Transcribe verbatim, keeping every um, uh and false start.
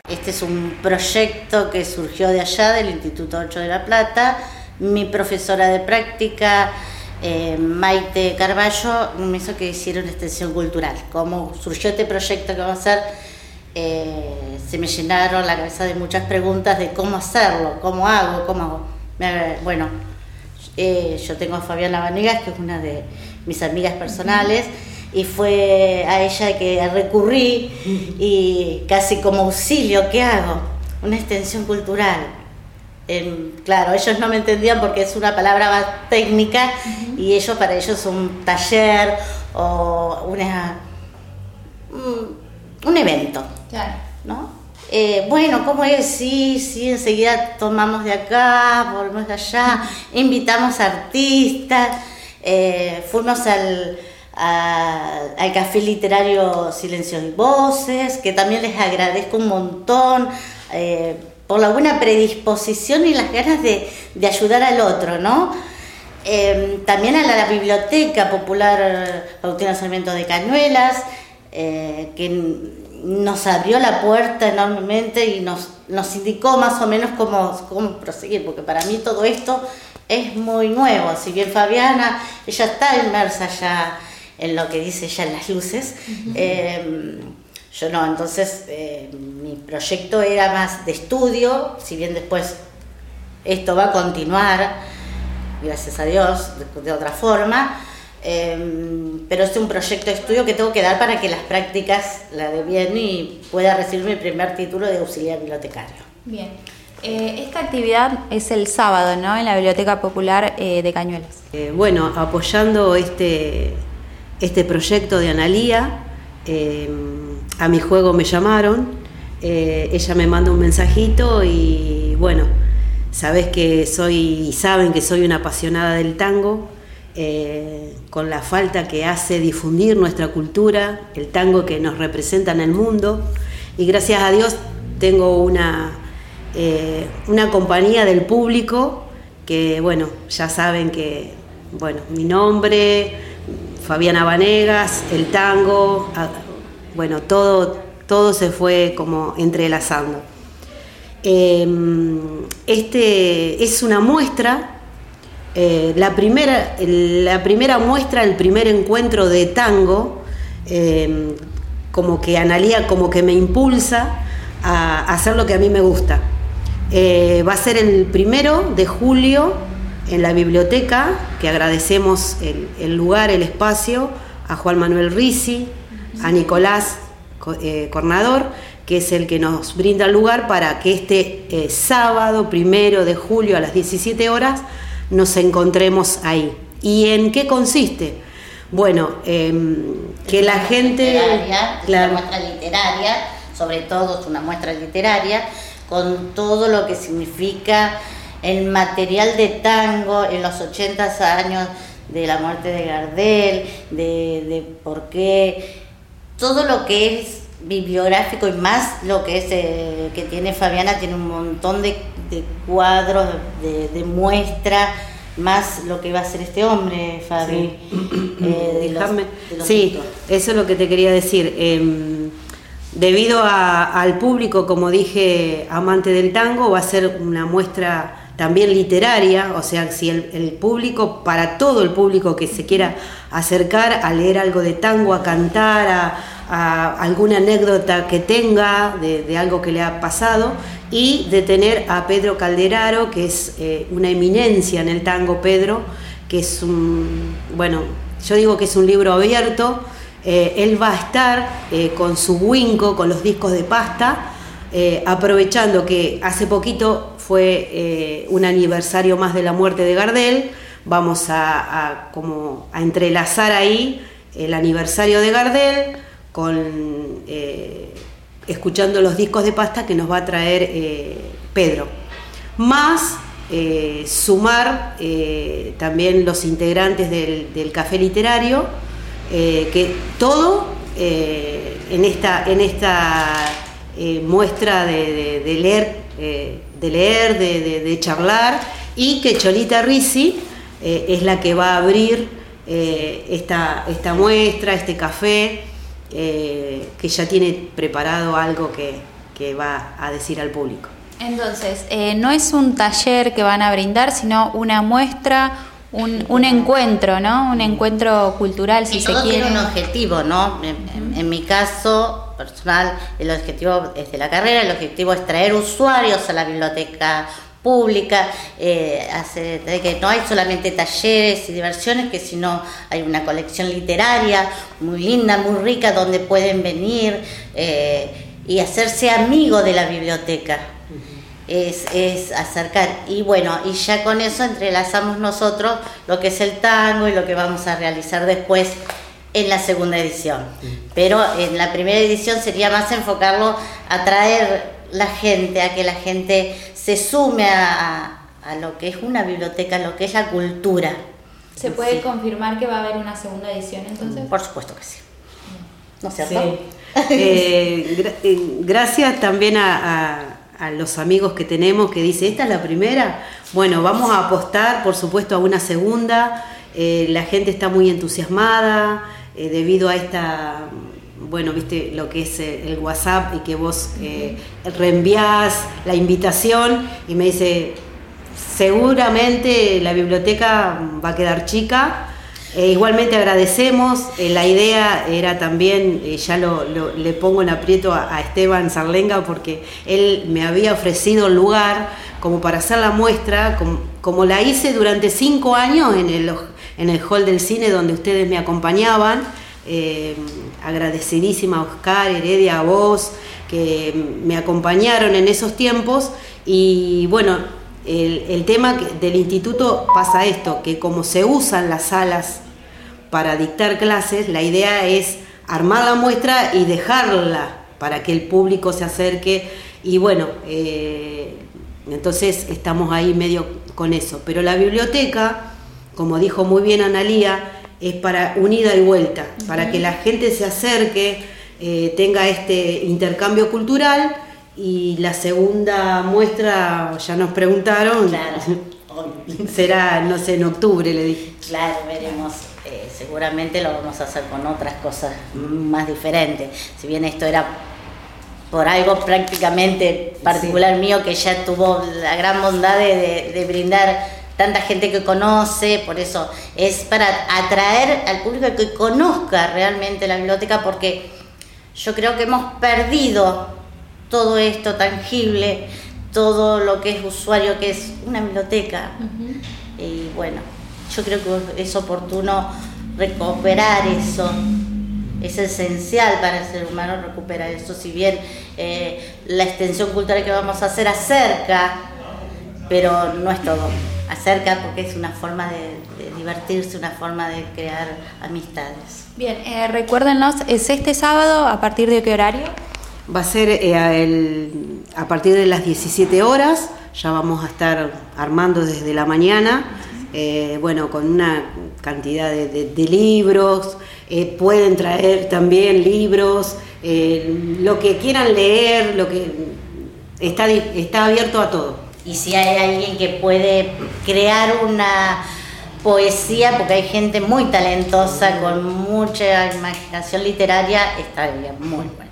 Este es un proyecto que surgió de allá, del Instituto ocho de La Plata. Mi profesora de práctica, eh, Maite Carballo, me hizo que hiciera una extensión cultural. Como surgió este proyecto que vamos a hacer, eh, se me llenaron la cabeza de muchas preguntas de cómo hacerlo, cómo hago, cómo hago. Bueno, eh, yo tengo a Fabiana Vanegas, que es una de mis amigas personales, y fue a ella que recurrí y casi como auxilio, ¿qué hago? Una extensión cultural. Eh, claro, ellos no me entendían porque es una palabra más técnica uh-huh. y ellos, para ellos es un taller o una, un, un evento, claro. ¿no? Eh, bueno, ¿cómo es? Sí, sí, enseguida tomamos de acá, volvemos de allá, uh-huh. invitamos a artistas, eh, fuimos al... A, al Café Literario Silencios y Voces, que también les agradezco un montón eh, por la buena predisposición y las ganas de, de ayudar al otro, ¿no? Eh, también a la, la Biblioteca Popular Faustino Sarmiento de Cañuelas, eh, que nos abrió la puerta enormemente y nos, nos indicó más o menos cómo, cómo proseguir, porque para mí todo esto es muy nuevo. Si bien Fabiana, ella está inmersa ya en lo que dice ella en las luces, uh-huh. eh, yo no, entonces eh, mi proyecto era más de estudio, si bien después esto va a continuar, gracias a Dios, de, de otra forma, eh, pero es un proyecto de estudio que tengo que dar para que las prácticas la dé bien y pueda recibir mi primer título de auxiliar bibliotecario. Bien. Eh, esta actividad es el sábado, ¿no?, en la Biblioteca Popular eh, de Cañuelas. Eh, bueno, apoyando este... este proyecto de Analía, eh, a mi juego me llamaron, eh, ella me manda un mensajito y bueno, sabes que soy, saben que soy una apasionada del tango, eh, con la falta que hace difundir nuestra cultura, el tango que nos representa en el mundo, y gracias a Dios tengo una, eh, una compañía del público que bueno, ya saben que bueno, mi nombre, Fabiana Vanegas, el tango, bueno, todo, todo se fue como entrelazando. Este es una muestra, eh, la, primera, la primera muestra, el primer encuentro de tango, eh, como que Analía como que me impulsa a hacer lo que a mí me gusta. Eh, va a ser el primero de julio, en la biblioteca, que agradecemos el, el lugar, el espacio, a Juan Manuel Risi, a Nicolás eh, Cornador, que es el que nos brinda el lugar para que este eh, sábado primero de julio a las diecisiete horas nos encontremos ahí. ¿Y en qué consiste? Bueno, eh, que la gente... Literaria, claro. Una muestra literaria, sobre todo es una muestra literaria, con todo lo que significa el material de tango en los ochenta años de la muerte de Gardel, de, de por qué, todo lo que es bibliográfico y más lo que es eh, que tiene Fabiana, tiene un montón de, de cuadros, de, de muestra, más lo que va a hacer este hombre, Fabi. Sí, eh, de los, de los sí eso es lo que te quería decir. Eh, debido a, al público, como dije, amante del tango, va a ser una muestra también literaria, o sea, si el, el público, para todo el público que se quiera acercar a leer algo de tango, a cantar, a, a alguna anécdota que tenga de, de algo que le ha pasado, y de tener a Pedro Calderaro, que es eh, una eminencia en el tango, Pedro, que es un, bueno, yo digo que es un libro abierto. Eh, él va a estar eh, con su Winco, con los discos de pasta, eh, aprovechando que hace poquito fue eh, un aniversario más de la muerte de Gardel. Vamos a, a, como a entrelazar ahí el aniversario de Gardel con eh, escuchando los discos de pasta que nos va a traer eh, Pedro, más eh, sumar eh, también los integrantes del, del Café Literario, eh, que todo eh, en esta, en esta eh, muestra de, de, de leer, eh, de, leer de, de, de charlar, y que Cholita Risi eh, es la que va a abrir eh, esta, esta muestra, este café, eh, que ya tiene preparado algo que, que va a decir al público. Entonces, eh, no es un taller que van a brindar, sino una muestra, un, un encuentro, ¿no? Un encuentro cultural, si y se todo quiere. Tiene un objetivo, ¿no? En, en, en mi caso personal, el objetivo es de la carrera, el objetivo es traer usuarios a la biblioteca pública, eh, hace, de que no hay solamente talleres y diversiones, que sino hay una colección literaria muy linda, muy rica, donde pueden venir eh, y hacerse amigos de la biblioteca. Es, es acercar, y bueno, y ya con eso entrelazamos nosotros lo que es el tango y lo que vamos a realizar después en la segunda edición. Pero en la primera edición sería más enfocarlo a traer la gente, a que la gente se sume a, a lo que es una biblioteca, a lo que es la cultura. ¿Se puede sí. confirmar que va a haber una segunda edición entonces? Por supuesto que sí. ¿No es cierto? Sí. eh, gra eh, gracias también a, a, a los amigos que tenemos que dicen, ¿esta es la primera? Bueno, vamos a apostar, por supuesto, a una segunda. Eh, la gente está muy entusiasmada eh, debido a esta... bueno, viste lo que es el WhatsApp y que vos eh, reenvías la invitación y me dice, seguramente la biblioteca va a quedar chica. Eh, igualmente agradecemos, eh, la idea era también, eh, ya lo, lo, le pongo en aprieto a, a Esteban Sarlenga porque él me había ofrecido el lugar como para hacer la muestra, como, como la hice durante cinco años en el, en el hall del cine donde ustedes me acompañaban. Eh, agradecidísima a Oscar, Heredia, a vos, que me acompañaron en esos tiempos. Y bueno, el, el tema del instituto pasa esto, que como se usan las salas para dictar clases, la idea es armar la muestra y dejarla para que el público se acerque. Y bueno, eh, entonces estamos ahí medio con eso. Pero la biblioteca, como dijo muy bien Analía, es para un ida y vuelta, uh-huh. para que la gente se acerque, eh, tenga este intercambio cultural. Y la segunda muestra, ya nos preguntaron, claro. será, no sé, en octubre, le dije. Claro, veremos, eh, seguramente lo vamos a hacer con otras cosas más diferentes. Si bien esto era por algo prácticamente particular sí. mío, que ya tuvo la gran bondad de, de, de brindar tanta gente que conoce, por eso es para atraer al público que conozca realmente la biblioteca, porque yo creo que hemos perdido todo esto tangible, todo lo que es usuario, que es una biblioteca. Uh-huh. Y bueno, yo creo que es oportuno recuperar eso, es esencial para el ser humano recuperar eso, si bien eh, la extensión cultural que vamos a hacer acerca, pero no es todo. Acerca porque es una forma de, de divertirse, una forma de crear amistades. Bien, eh, recuérdenos, ¿es este sábado a partir de qué horario? Va a ser eh, el, a partir de las diecisiete horas, ya vamos a estar armando desde la mañana, eh, bueno, con una cantidad de, de, de libros, eh, pueden traer también libros, eh, lo que quieran leer, lo que está, está abierto a todo. Y si hay alguien que puede crear una poesía, porque hay gente muy talentosa, con mucha imaginación literaria, está bien, muy bueno.